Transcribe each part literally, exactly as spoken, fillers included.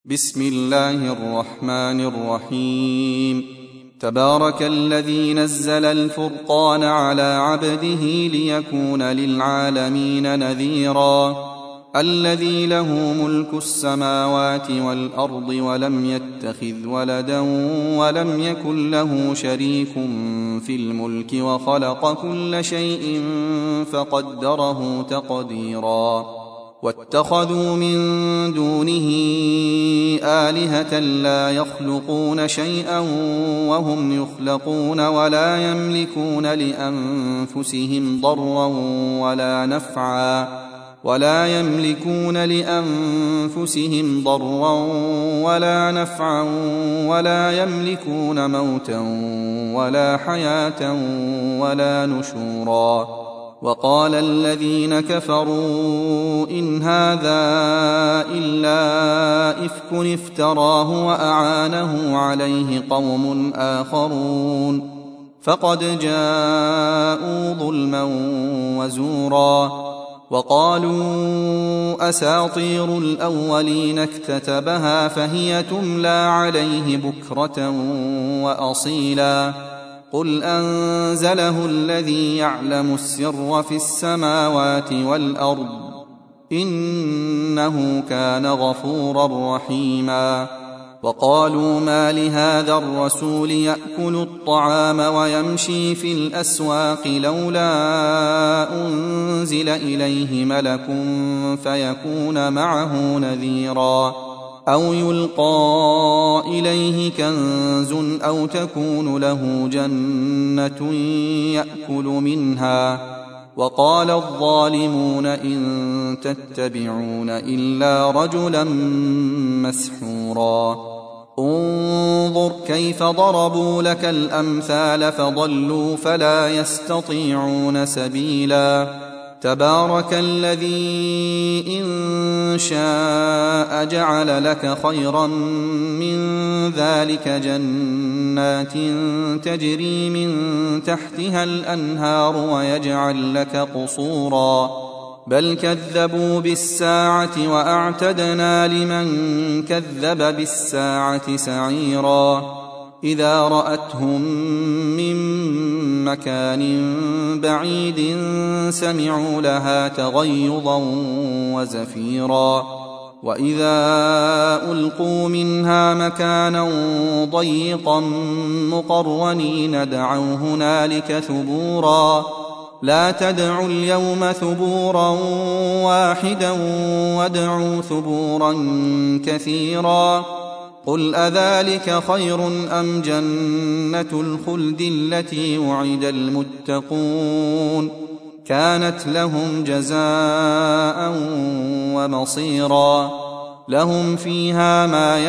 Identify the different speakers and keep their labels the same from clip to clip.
Speaker 1: بسم الله الرحمن الرحيم. تبارك الذي نزل الفرقان على عبده ليكون للعالمين نذيرا. الذي له ملك السماوات والأرض ولم يتخذ ولدا ولم يكن له شريك في الملك وخلق كل شيء فقدره تقديرا. واتخذوا من دونه آلهة لا يخلقون شيئا وهم يخلقون ولا يملكون لأنفسهم ضرا ولا نفعا ولا يملكون لأنفسهم ضرا ولا نفعا ولا يملكون موتا ولا حياة ولا نشورا. وقال الذين كفروا إن هذا إلا إفك افتراه وأعانه عليه قوم آخرون فقد جاءوا ظلما وزورا. وقالوا أساطير الأولين اكتتبها فهي تملى عليه بكرة وأصيلا. قل أنزله الذي يعلم السر في السماوات والأرض إنه كان غفورا رحيما. وقالوا ما لهذا الرسول يأكل الطعام ويمشي في الأسواق لولا أنزل إليه ملك فيكون معه نذيرا أو يلقى إليه كنز أو تكون له جنة يأكل منها. وقال الظالمون إن تتبعون إلا رجلا مسحورا. انظر كيف ضربوا لك الأمثال فضلوا فلا يستطيعون سبيلا. تبارك الذي إن شاء جعل لك خيرا من ذلك جنات تجري من تحتها الأنهار ويجعل لك قصورا. بل كذبوا بالساعة وأعتدنا لمن كذب بالساعة سعيرا. إذا رأتهم من مكان بعيد سمعوا لها تغيظا وزفيرا. وإذا ألقوا منها مكانا ضيقا مقرنين دعوا هنالك ثبورا. لا تدعوا اليوم ثبورا واحدا وادعوا ثبورا كثيرا. قل أذلك خير أم جنة الخلد التي وعد المتقون كانت لهم جزاء ومصيرا. لهم فيها ما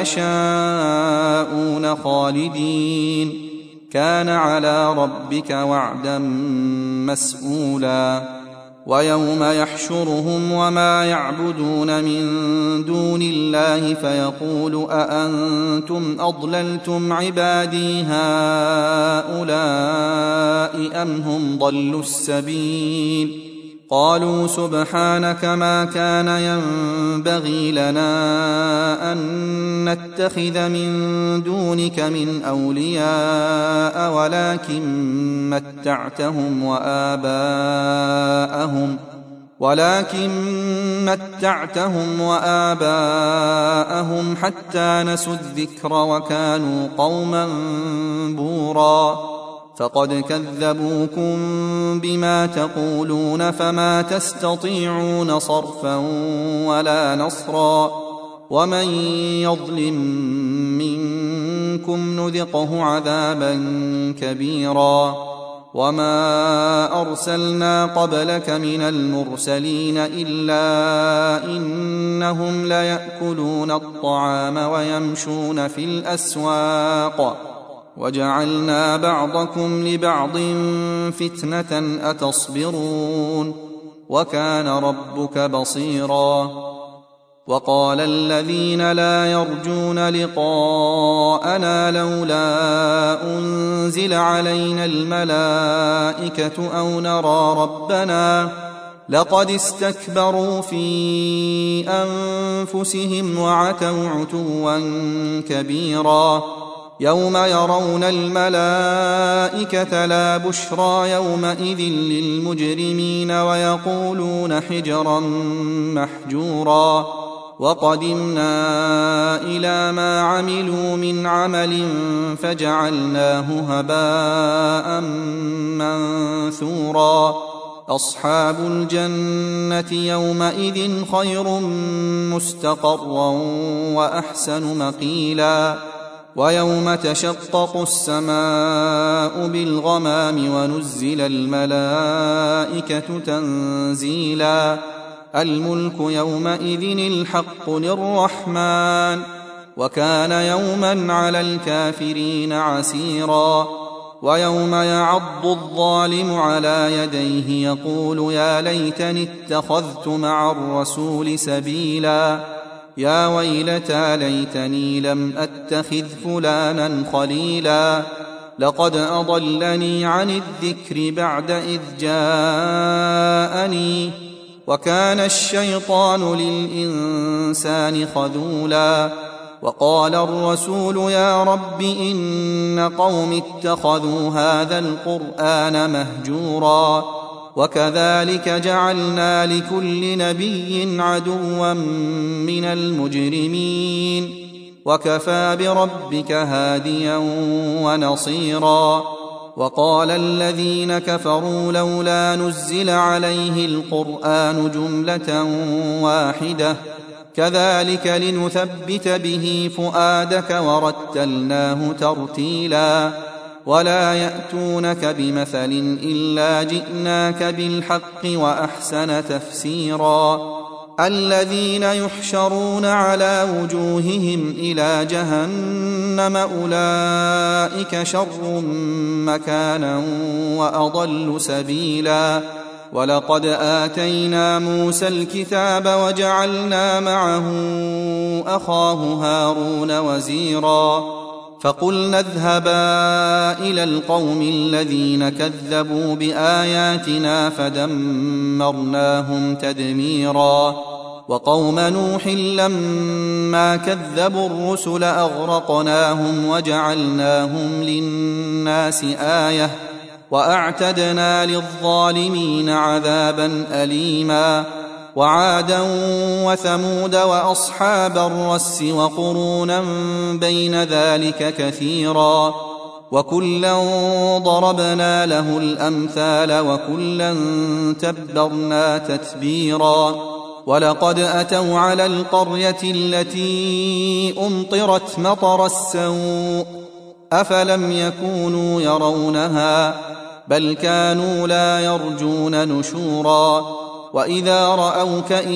Speaker 1: يشاءون خالدين كان على ربك وعدا مسئولا. ويوم يحشرهم وما يعبدون من دون الله فيقول أأنتم أضللتم عبادي هؤلاء أم هم ضلوا السبيل. قالوا سبحانك ما كان ينبغي لنا أن نتخذ من دونك من أولياء ولكن متعتهم وآباءهم ولكن متعتهم وآباءهم حتى نسوا الذكر وكانوا قوما بورا. فقد كذبوكم بما تقولون فما تستطيعون صرفا ولا نصرا. ومن يظلم منكم نذقه عذابا كبيرا. وما أرسلنا قبلك من المرسلين إلا إنهم ليأكلون الطعام ويمشون في الأسواق وجعلنا بعضكم لبعض فتنة أتصبرون وكان ربك بصيرا. وقال الذين لا يرجون لقاءنا لولا أنزل علينا الملائكة أو نرى ربنا لقد استكبروا في أنفسهم وعتوا عتوا كبيرا يوم يرون الملائكة لا بشرى يومئذ للمجرمين ويقولون حجرا محجورا وقدمنا إلى ما عملوا من عمل فجعلناه هباء منثورا أصحاب الجنة يومئذ خير مستقرا وأحسن مقيلا ويوم تشقق السماء بالغمام ونزل الملائكة تنزيلا الملك يومئذ الحق للرحمن وكان يوما على الكافرين عسيرا ويوم يعض الظالم على يديه يقول يا ليتني اتخذت مع الرسول سبيلا يا ويلتى ليتني لم أتخذ فلانا خليلا لقد أضلني عن الذكر بعد إذ جاءني وكان الشيطان للإنسان خذولا وقال الرسول يا رب إن قوم اتخذوا هذا القرآن مهجورا وكذلك جعلنا لكل نبي عدوا من المجرمين وكفى بربك هاديا ونصيرا وقال الذين كفروا لولا نزل عليه القرآن جملة واحدة كذلك لنثبت به فؤادك ورتلناه ترتيلا ولا يأتونك بمثل إلا جئناك بالحق وأحسن تفسيرا الذين يحشرون على وجوههم إلى جهنم أولئك شر مكانا وأضل سبيلا ولقد آتينا موسى الكتاب وجعلنا معه أخاه هارون وزيرا فقلنا اذهبا إلى القوم الذين كذبوا بآياتنا فدمرناهم تدميرا وقوم نوح لما كذبوا الرسل أغرقناهم وجعلناهم للناس آية وأعتدنا للظالمين عذابا أليما وعادا وثمود وأصحاب الرس وقرونا بين ذلك كثيرا وكلا ضربنا له الأمثال وكلا تبرنا تتبيرا ولقد أتوا على القرية التي أمطرت مطر السوء أفلم يكونوا يرونها بل كانوا لا يرجون نشورا وإذا رأوك إن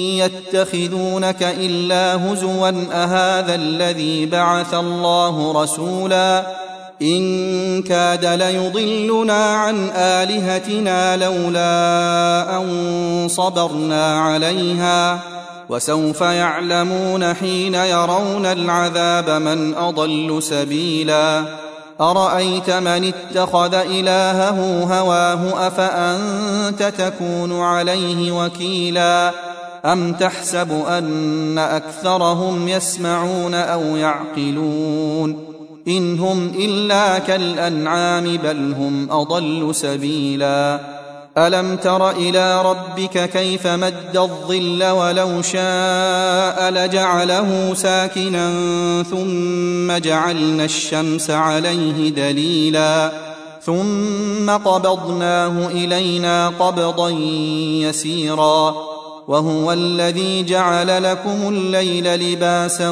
Speaker 1: يتخذونك إلا هزوا أهذا الذي بعث الله رسولا إن كاد ليضلنا عن آلهتنا لولا أن صبرنا عليها وسوف يعلمون حين يرون العذاب من أضل سبيلا أرأيت من اتخذ إلهه هواه أفأنت تكون عليه وكيلا أم تحسب أن أكثرهم يسمعون أو يعقلون إن هم إلا كالأنعام بل هم أضل سبيلا ألم تر إلى ربك كيف مد الظل ولو شاء لجعله ساكنا ثم جعلنا الشمس عليه دليلا ثم قبضناه إلينا قبضا يسيرا وهو الذي جعل لكم الليل لباسا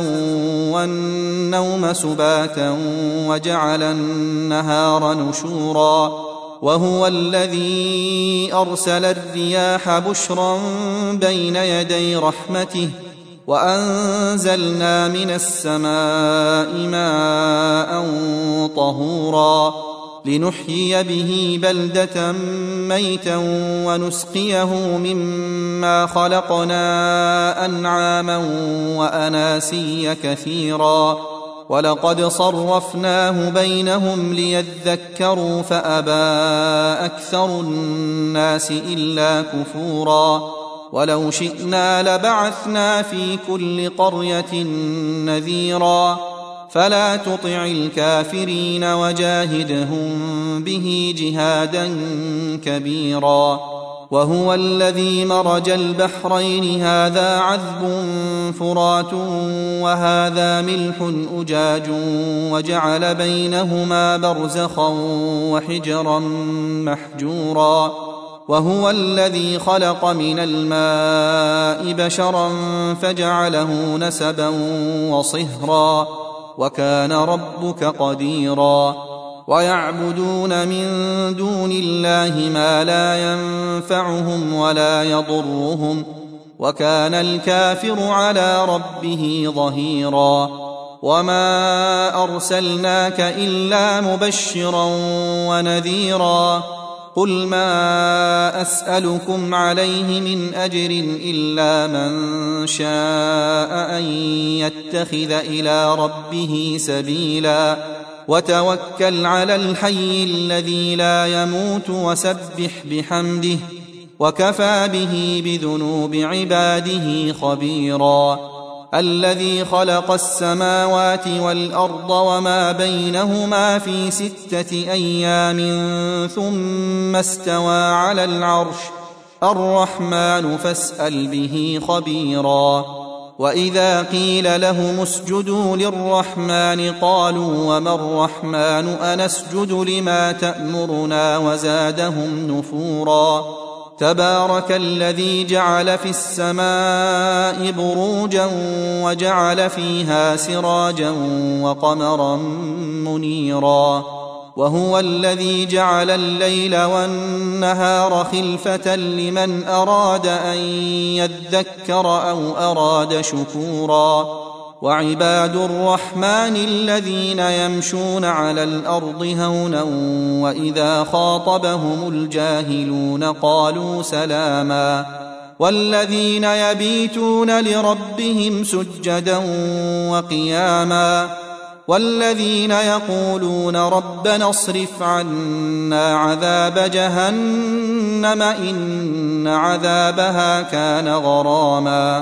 Speaker 1: والنوم سباتا وجعل النهار نشورا وهو الذي أرسل الرياح بشرا بين يدي رحمته وأنزلنا من السماء ماء طهورا لنحيي به بلدة ميتا ونسقيه مما خلقنا أنعاما وأناسيا كثيرا ولقد صرفناه بينهم ليذكروا فأبى أكثر الناس إلا كفورا ولو شئنا لبعثنا في كل قرية نذيرا فلا تطع الكافرين وجاهدهم به جهادا كبيرا وهو الذي مرج البحرين هذا عذب فرات وهذا ملح أجاج وجعل بينهما برزخا وحجرا محجورا وهو الذي خلق من الماء بشرا فجعله نسبا وصهرا وكان ربك قديرا ويعبدون من دون الله ما لا ينفعهم ولا يضرهم وكان الكافر على ربه ظهيرا وما أرسلناك إلا مبشرا ونذيرا قل ما أسألكم عليه من أجر إلا من شاء أن يتخذ إلى ربه سبيلا وتوكل على الحي الذي لا يموت وسبح بحمده وكفى به بذنوب عباده خبيرا الذي خلق السماوات والأرض وما بينهما في ستة أيام ثم استوى على العرش الرحمن فاسأل به خبيرا وإذا قيل لهم اسجدوا للرحمن قالوا وما الرحمن أنسجد لما تأمرنا وزادهم نفورا تبارك الذي جعل في السماء بروجا وجعل فيها سراجا وقمرا منيرا وهو الذي جعل الليل والنهار خلفة لمن أراد أن يذكر أو أراد شكورا وعباد الرحمن الذين يمشون على الأرض هونا وإذا خاطبهم الجاهلون قالوا سلاما والذين يبيتون لربهم سجدا وقياما والذين يقولون ربنا اصرف عنا عذاب جهنم إن عذابها كان غراما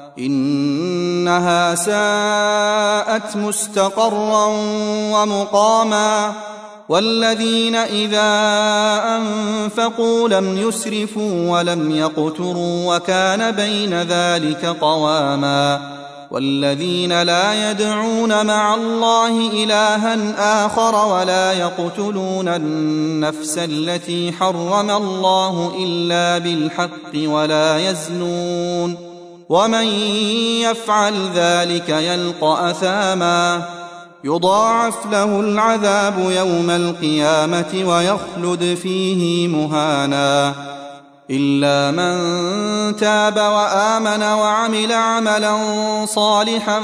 Speaker 1: إنها ساءت مستقرا ومقاما والذين إذا أنفقوا لم يسرفوا ولم يقتروا وكان بين ذلك قواما والذين لا يدعون مع الله إلها آخر ولا يقتلون النفس التي حرم الله إلا بالحق ولا يزنون ومن يفعل ذلك يلقى أثاما يضاعف له العذاب يوم القيامة ويخلد فيه مهانا إلا من تاب وآمن وعمل عملا صالحا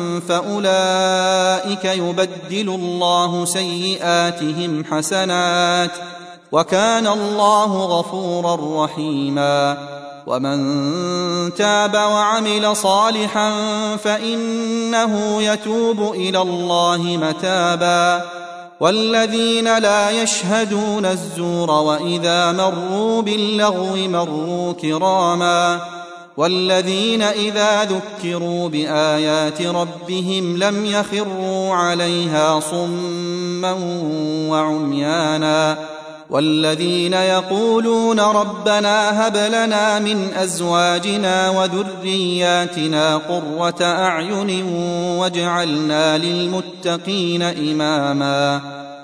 Speaker 1: فأولئك يبدل الله سيئاتهم حسنات وكان الله غفورا رحيما ومن تاب وعمل صالحا فإنه يتوب إلى الله متابا والذين لا يشهدون الزور وإذا مروا باللغو مروا كراما والذين إذا ذكروا بآيات ربهم لم يخروا عليها صما وعميانا والذين يقولون ربنا هب لنا من أزواجنا وذرياتنا قرة أعين واجعلنا للمتقين إماما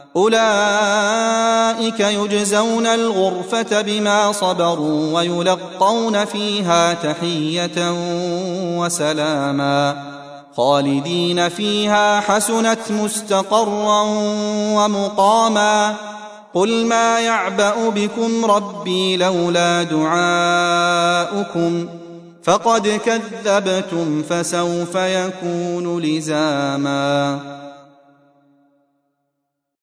Speaker 1: أولئك يجزون الغرفة بما صبروا ويلقون فيها تحية وسلاما خالدين فيها حسنت مستقرا ومقاما قل ما يعبأ بكم ربي لولا دعاؤكم فقد كذبتم فسوف يكون لزاما.